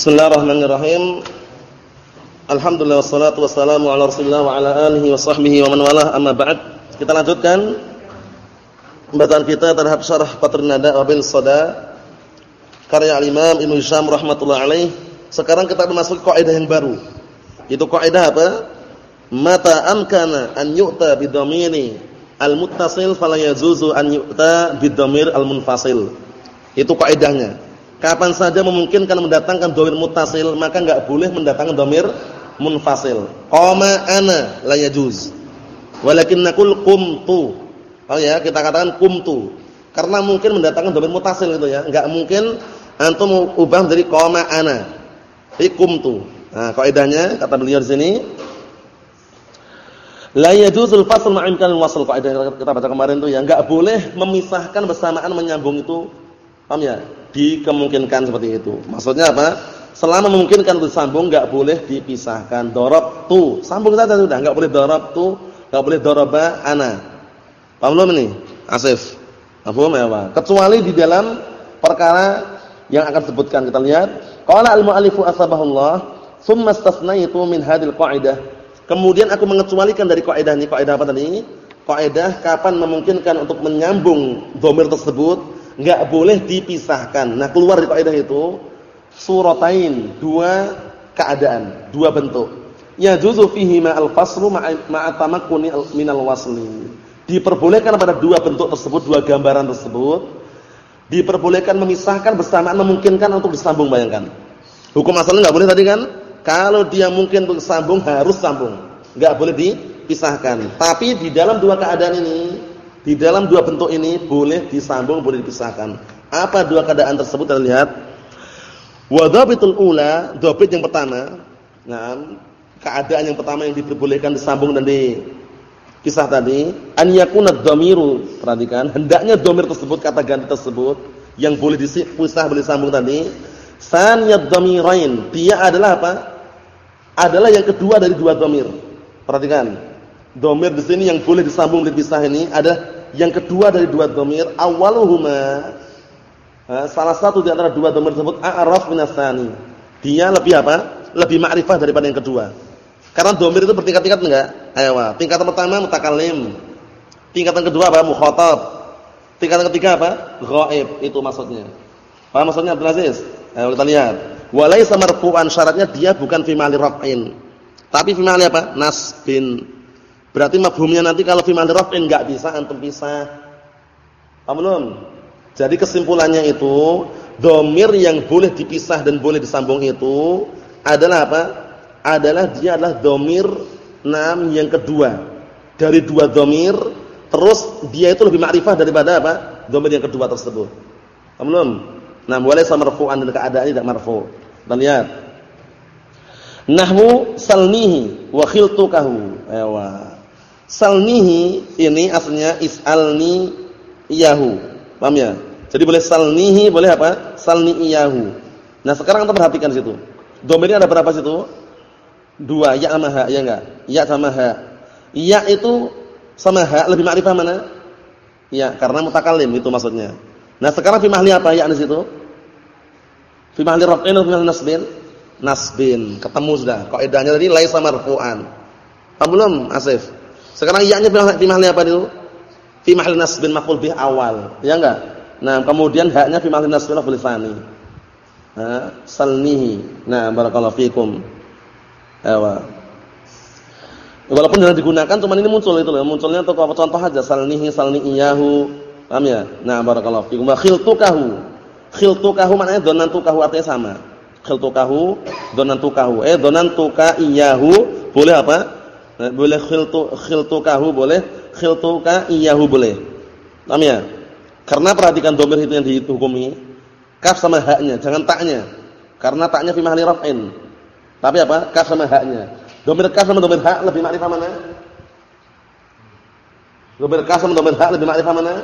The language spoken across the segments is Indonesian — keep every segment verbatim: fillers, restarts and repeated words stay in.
Bismillahirrahmanirrahim. Alhamdulillah wassalatu wassalamu ala Rasulillah wa ala alihi wa sahbihi wa man walah, amma ba'd. Kita lanjutkan pembahasan kita terhadap syarah Fathun Nada wa bil Sada karya Al-Imam Ibnu Hisham rahimatullah alaih. Sekarang kita memasuki kaidah yang baru. Itu kaidah apa? Mata amkana an yu'ta bidhamiri al-muttasil fala yajuzu an yu'ta bidhamir al-munfasil. Itu kaidahnya. Kapan saja memungkinkan mendatangkan dhamir muttasil, maka enggak boleh mendatangkan dhamir munfasil. Qama ana la yajuz. Walakin naqul qumtu. Oh ya, kita katakan qumtu. Karena mungkin mendatangkan dhamir muttasil gitu ya. Enggak mungkin antum ubah dari qama ana. Jadi qumtu. Nah, kaidahnya kata beliau di sini la yajuzul fasl ma'imkanil wasl. Kaidah kita baca kemarin tuh ya, enggak boleh memisahkan bersamaan menyambung itu. Paham ya? Dikemungkinkan seperti itu. Maksudnya apa? Selama memungkinkan untuk disambung enggak boleh dipisahkan. Darabtu, sambung saja sudah, enggak boleh darabtu, enggak boleh daraba ana. Paham belum ini? Asif. Paham ya, Pak? Kecuali di dalam perkara yang akan disebutkan. Kita lihat, qala al-mu'allifu asbahullah, tsumma istasnaitu min hadhil qa'idah. Kemudian aku mengecualikan dari kaidah ini. Kaidah apa tadi? Kaidah kapan memungkinkan untuk menyambung dhamir tersebut enggak boleh dipisahkan. Nah, keluar dari kaidah itu suratain, dua keadaan, dua bentuk. Ya juzu fihi ma al-faslu ma'a tamakkuni minal wasli. Diperbolehkan pada dua bentuk tersebut, dua gambaran tersebut, diperbolehkan memisahkan bersamaan memungkinkan untuk disambung, bayangkan. Hukum asalnya enggak boleh tadi kan? Kalau dia mungkin untuk disambung harus sambung. Enggak boleh dipisahkan. Tapi di dalam dua keadaan ini, di dalam dua bentuk ini boleh disambung, boleh dipisahkan. Apa dua keadaan tersebut? Kita lihat. Wa dhabitul ula, dhabit yang pertama. Nah, keadaan yang pertama yang diperbolehkan disambung dan dipisah tadi, an yakuna dhamiru, perhatikan, hendaknya dhamir tersebut, kata ganti tersebut yang boleh dipisah, boleh disambung tadi, saniyad dhamirain, dia adalah apa? Adalah yang kedua dari dua dhamir. Perhatikan. Dhamir di sini yang boleh disambung, boleh dipisah ini ada yang kedua dari dua dhamir, awaluhuma, salah satu di antara dua dhamir tersebut a'raf minas tsani. Dia lebih apa? Lebih ma'rifah daripada yang kedua. Karena dhamir itu bertingkat-tingkat enggak? Ayo, tingkatan pertama mutakallim. Tingkatan kedua apa? Mukhatab. Tingkatan ketiga apa? Ghaib. Itu maksudnya. Paham maksudnya Abdul Aziz? Ayo kita lihat. Wa laisa marfu'an, syaratnya dia bukan fi mahali raf'in. Tapi fi mahali apa? Nasbin. Berarti mafhumnya nanti kalau fi mahali raf'in enggak bisa antum pisah. Paham belum? Jadi kesimpulannya itu, dhamir yang boleh dipisah dan boleh disambung itu adalah apa? Adalah dia adalah dhamir nam yang kedua dari dua dhamir, terus dia itu lebih ma'rifah daripada apa? Dhamir yang kedua tersebut. Paham belum? Nah, boleh sama marfu'an dan keadaannya tidak marfu'. Kita lihat. Nahwu salnihi wa khiltukahu. Ewa. Salnihi ini aslinya is'alni iyahu. Paham ya? Jadi boleh salnihi, boleh apa? Salni iyahu. Nah, sekarang kita perhatikan situ. Dhamirnya ada berapa situ? Dua, ya sama ha, ya enggak? Ya sama ha. Ya itu sama ha lebih ma'rifah mana? Ya, karena mutakallim itu maksudnya. Nah, sekarang fi mahli apa ya di situ? Fi mahli raf'in atau fi mahli nasbin? Nasbin. Ketemu sudah. Kaidahnya tadi laisa marfu'an. Paham belum, Asif? Sekarang ya-nya fi mahli apa itu? Fi mahli nasbin maf'ul bih awal. Ya enggak? Nah, kemudian ha-nya fi mahli nasbin maf'ul tsani. Nah, salnihi. Nah, barakallahu fikum. Ewa. Walaupun jangan digunakan, cuman ini muncul itu loh. Munculnya untuk apa? Contoh aja, salnihi, salni iyahu. Paham ya? Nah, barakallahu fikum. Wa khiltukahu. Khiltukahu maknanya dhanantukahu, artinya sama. Khiltukahu, dhanantukahu. Eh, dhanantuka iyahu boleh apa? Nah, boleh khiltu khiltukahu boleh, khiltuka iyahu boleh. Paham ya? Karena perhatikan dhamir itu yang dihukumi kaf sama haknya, jangan taknya. Karena taknya fi mahli raf'in. Tapi apa? Kaf sama haknya. Dhamir kaf sama dhamir hak lebih ma'rifah mana? Dhamir kaf sama dhamir hak lebih ma'rifah mana?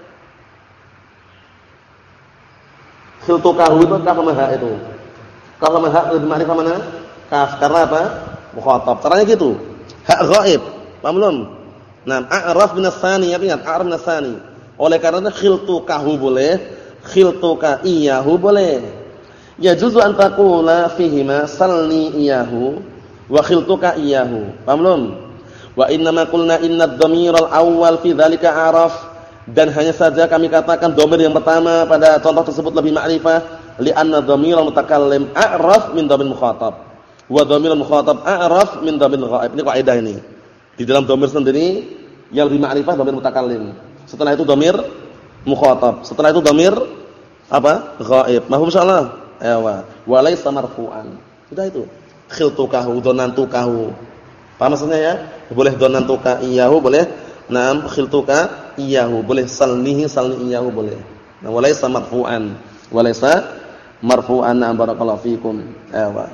Khiltukahu itu kaf sama hak itu. Kaf sama hak lebih ma'rifah mana? Kaf. Karena apa? Mukhatab. Caranya gitu. Hak ghaib. Paham belum? Nah, a'raf minas tsani, ingat a'raf minas tsani. Oleh karena khiltukahu boleh, khiltuka iyahu boleh. Yajuzu an taqula fihima salni iyahu wa khiltuka iyahu. Paham belum? Wa inna ma qulna inna ad-dhamiral awwal fi dzalika araf, dan hanya saja kami katakan dhamir yang pertama pada contoh tersebut lebih ma'rifah, li'anna dhamiral mutakallim a'raf min dhamir mukhatab wa dhamirul mukhatab a'raf min dhamir ghaib. Ini kaidah ini. Di dalam dhamir sendiri yang lebih ma'rifah dhamir mutakallim. Setelah itu dhamir mukhatab. Setelah itu dhamir apa? Ghaib. Mahum insyaallah. Ewa. Wa laysa marfu'an. Sudah itu. Khiltukahu, dhanantukahu. Paham maksudnya ya? Boleh dhanantuka iyahu, boleh na'am khiltuka iyahu, boleh salnihi salni iyahu, boleh. Nah, wa laysa marfu'an. Wa laysa marfu'an. Barakallahu fikum. Ewa.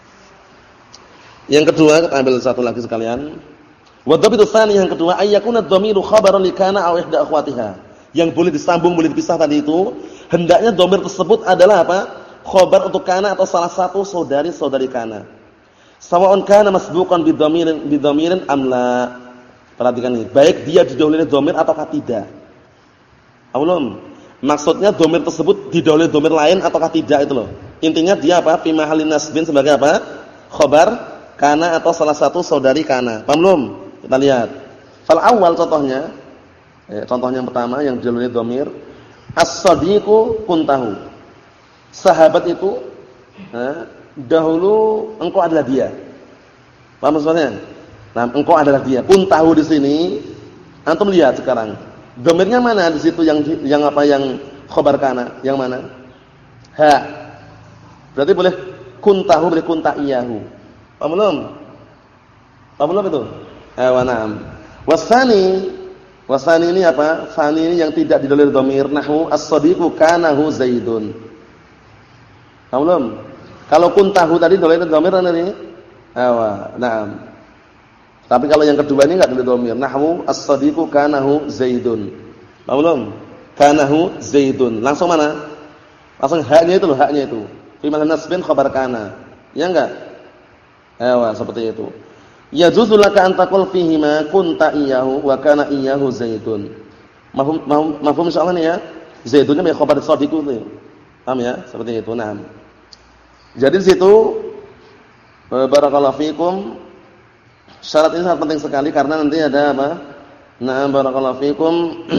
Yang kedua, kita ambil satu lagi sekalian. Wa dhabitu tsani, yang kedua, ayyakuna dhamiru khabaran li kana aw ihda akhwatiha. Yang boleh disambung, boleh dipisah tadi itu, hendaknya dhamir tersebut adalah apa? Khabar untuk kana atau salah satu saudari-saudari kana. Sawa'un kana masbuqan bi dhamirin bi dhamirin am la. Perhatikan ini, baik dia didahului dhamir ataukah tidak. Belum. Maksudnya dhamir tersebut didahului dhamir lain ataukah tidak itu loh. Intinya dia apa? Fi mahallin nasbin sebagai apa? Khabar kana atau salah satu saudari kana. Paham belum? Kita lihat. Fal awal contohnya, eh, contohnya yang pertama yang didahului dhamir, as-sadiqu kuntahu. Sahabat itu, eh, dahulu engkau adalah dia. Paham maksudnya? Nah, engkau adalah dia. Kuntahu di sini, antum lihat sekarang. Dhamirnya mana di situ yang yang apa yang khabar kana? Yang mana? Ha. Berarti boleh kuntahu, boleh kunta iyahu. Paham belum? Paham belum itu? Eh, wa na'am. Wasani, wasani ini apa? Sani ini yang tidak didahului dhamir, nahwu as-sadiqu kanahu Zaidun. Paham belum? Kalau kuntahu tadi didahului dhamir tadi. Awa, na'am. Tapi kalau yang kedua ini enggak didahului dhamir, nahwu as-sadiqu kanahu Zaidun. Paham belum? Kanahu Zaidun. Langsung mana? Langsung haknya itu loh, haknya itu. Fi mahallin nasbin khabar kana. Ya enggak? Awa, seperti itu. Yajuzu laka an taqul fihi ma kunta iyyahu wa kana iyyahu Zaidun. Mafhum mafhum insyaallah nih ya. Zaidunnya sebagai khabar as-sadiqu itu. Paham ya? Seperti itu. Naam. Jadi di situ barakallahu fikum, syarat ini sangat penting sekali karena nanti ada apa? Nah, barakallahu fikum.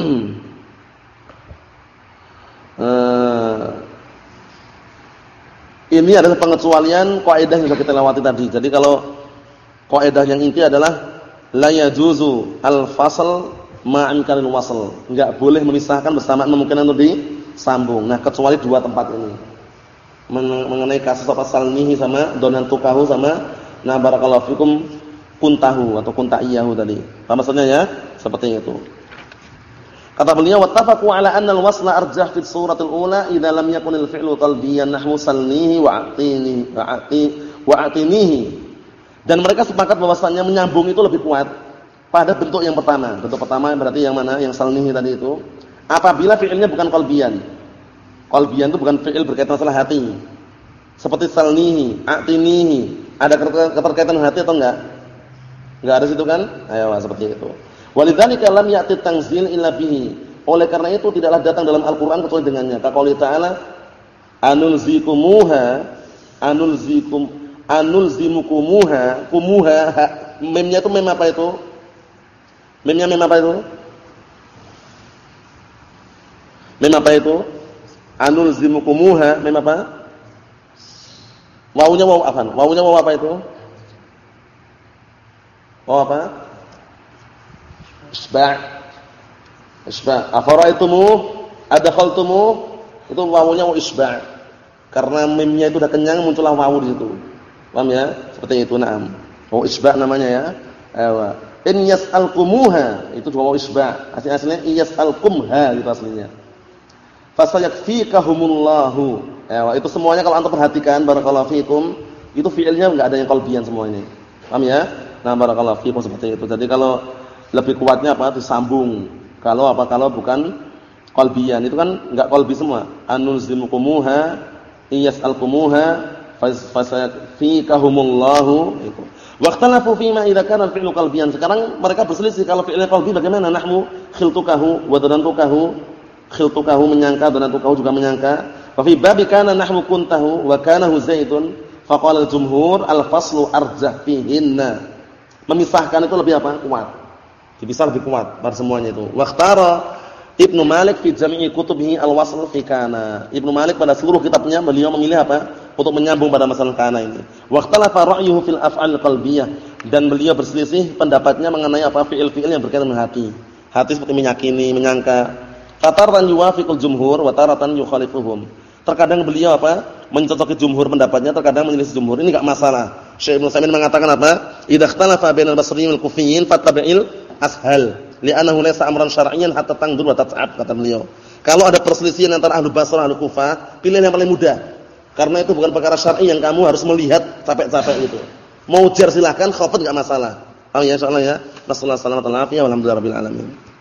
uh, ini adalah pengecualian kaidah yang sudah kita lewati tadi. Jadi kalau kaidah yang inti adalah la yajuzu al-fasl ma'amkanil wasl. Enggak boleh memisahkan bersamaan memungkinkan untuk disambung. Nah, kecuali dua tempat ini. Mengenai kasus apa salnihi sama donantukahu sama na barakallahu fikum kuntahu atau kuntaiyahu tadi. Apa maksudnya ya? Seperti itu. Kata beliau wattafaqu ala anna al-wasla arjah fi suratil ula idza lam yakun al-fi'lu qalbiyan nahwu salnihi wa atini wa ati wa atinihi. Dan mereka sepakat bahwasanya menyambung itu lebih kuat pada bentuk yang pertama. Bentuk pertama berarti yang mana? Yang salnihi tadi itu. Apabila fi'ilnya bukan qalbiyan. Qalbiyan itu bukan fi'il berkaitan masalah hati. Seperti salnihi, a'tinihi. Ada keterkaitan hati atau enggak? Enggak ada situ kan? Ayo, seperti itu. Walidzalika lam ya'ti tanzil illa bihi. Oleh karena itu tidaklah datang dalam Al-Qur'an kecuali dengannya. Kaqouli ta'ala anulzikumuha anulzikum anulzimukumuha kumuha. Memnya itu mem apa itu? Memnya mem apa itu? Mem apa itu? Anulzimukumuha, mem apa? Wawunya waw apa? Wawunya waw apa itu? Waw apa? Isba'. Isba'. Afara'aitumu adkhaltumu, itu wawunya waw isba'. Karena memnya itu udah kenyang muncullah waw di situ. Paham ya? Seperti itu, na'am. Waw isba' namanya ya. Ewa. In yas'alkumuha, itu waw isba'. Asli-aslinya yas'alkumha gitu aslinya. Fasayakfikahumullahu. Ya, itu semuanya kalau antum perhatikan barakallahu fikum, itu fiilnya enggak ada yang qalbiyan semuanya. Paham ya? Nah, barakallahu fikum seperti itu. Jadi kalau lebih kuatnya apa? Disambung. Kalau apa? Kalau bukan qalbiyan itu kan enggak qalbi semua. Anulzimukumuha iyas'alkumuha fasayakfikahumullahu itu. Waqtalafu fima idza kana fi'lu qalbiyan. Sekarang mereka berselisih kalau fi'ilnya qalbi bagaimana? Nahmu khiltukahu wa danantukahu. Khiltukahu menyangka dan tukahu juga menyangka Wa fi babi kana nahwu kuntahu wa kana Zaidun faqala al-jumhur al-faslu arjah fihinna. Memisahkan itu lebih apa? Kuat. Dipisah lebih kuat pada semuanya itu. Waqtara Ibnu Malik fi jami'i kutubihi al-wasl fi kana. Ibnu Malik pada seluruh kitabnya beliau memilih apa? Untuk menyambung pada masalah kana ini. Waqtalafa ra'yuhu fil af'al qalbiyah, dan beliau berselisih pendapatnya mengenai apa fi'il-fi'il yang berkaitan dengan hati. Hati seperti meyakini, menyangka. Fataratan yuwafiqul jumhur wa taratan yukhalifuhum. Terkadang beliau apa? Mencocoki jumhur pendapatnya, terkadang menyelisih jumhur. Ini enggak masalah. Syekh Ibnu Utsaimin mengatakan apa? Idza ikhtalafa bainal basriyyin wal kufiyyin fattabi'il ashal. Li'annahu laysa amran syar'iyyan hatta tangdur wa tat'ab, kata beliau. Kalau ada perselisihan antara ahlu Basrah dan ahlu Kufah, pilih yang paling mudah. Karena itu bukan perkara syar'i yang kamu harus melihat capek-capek gitu. Mau jar silakan, khafat enggak masalah. Paham ya insyaallah ya. Wassallallahu alaihi wasallam wa alhamdulillahirabbil alamin.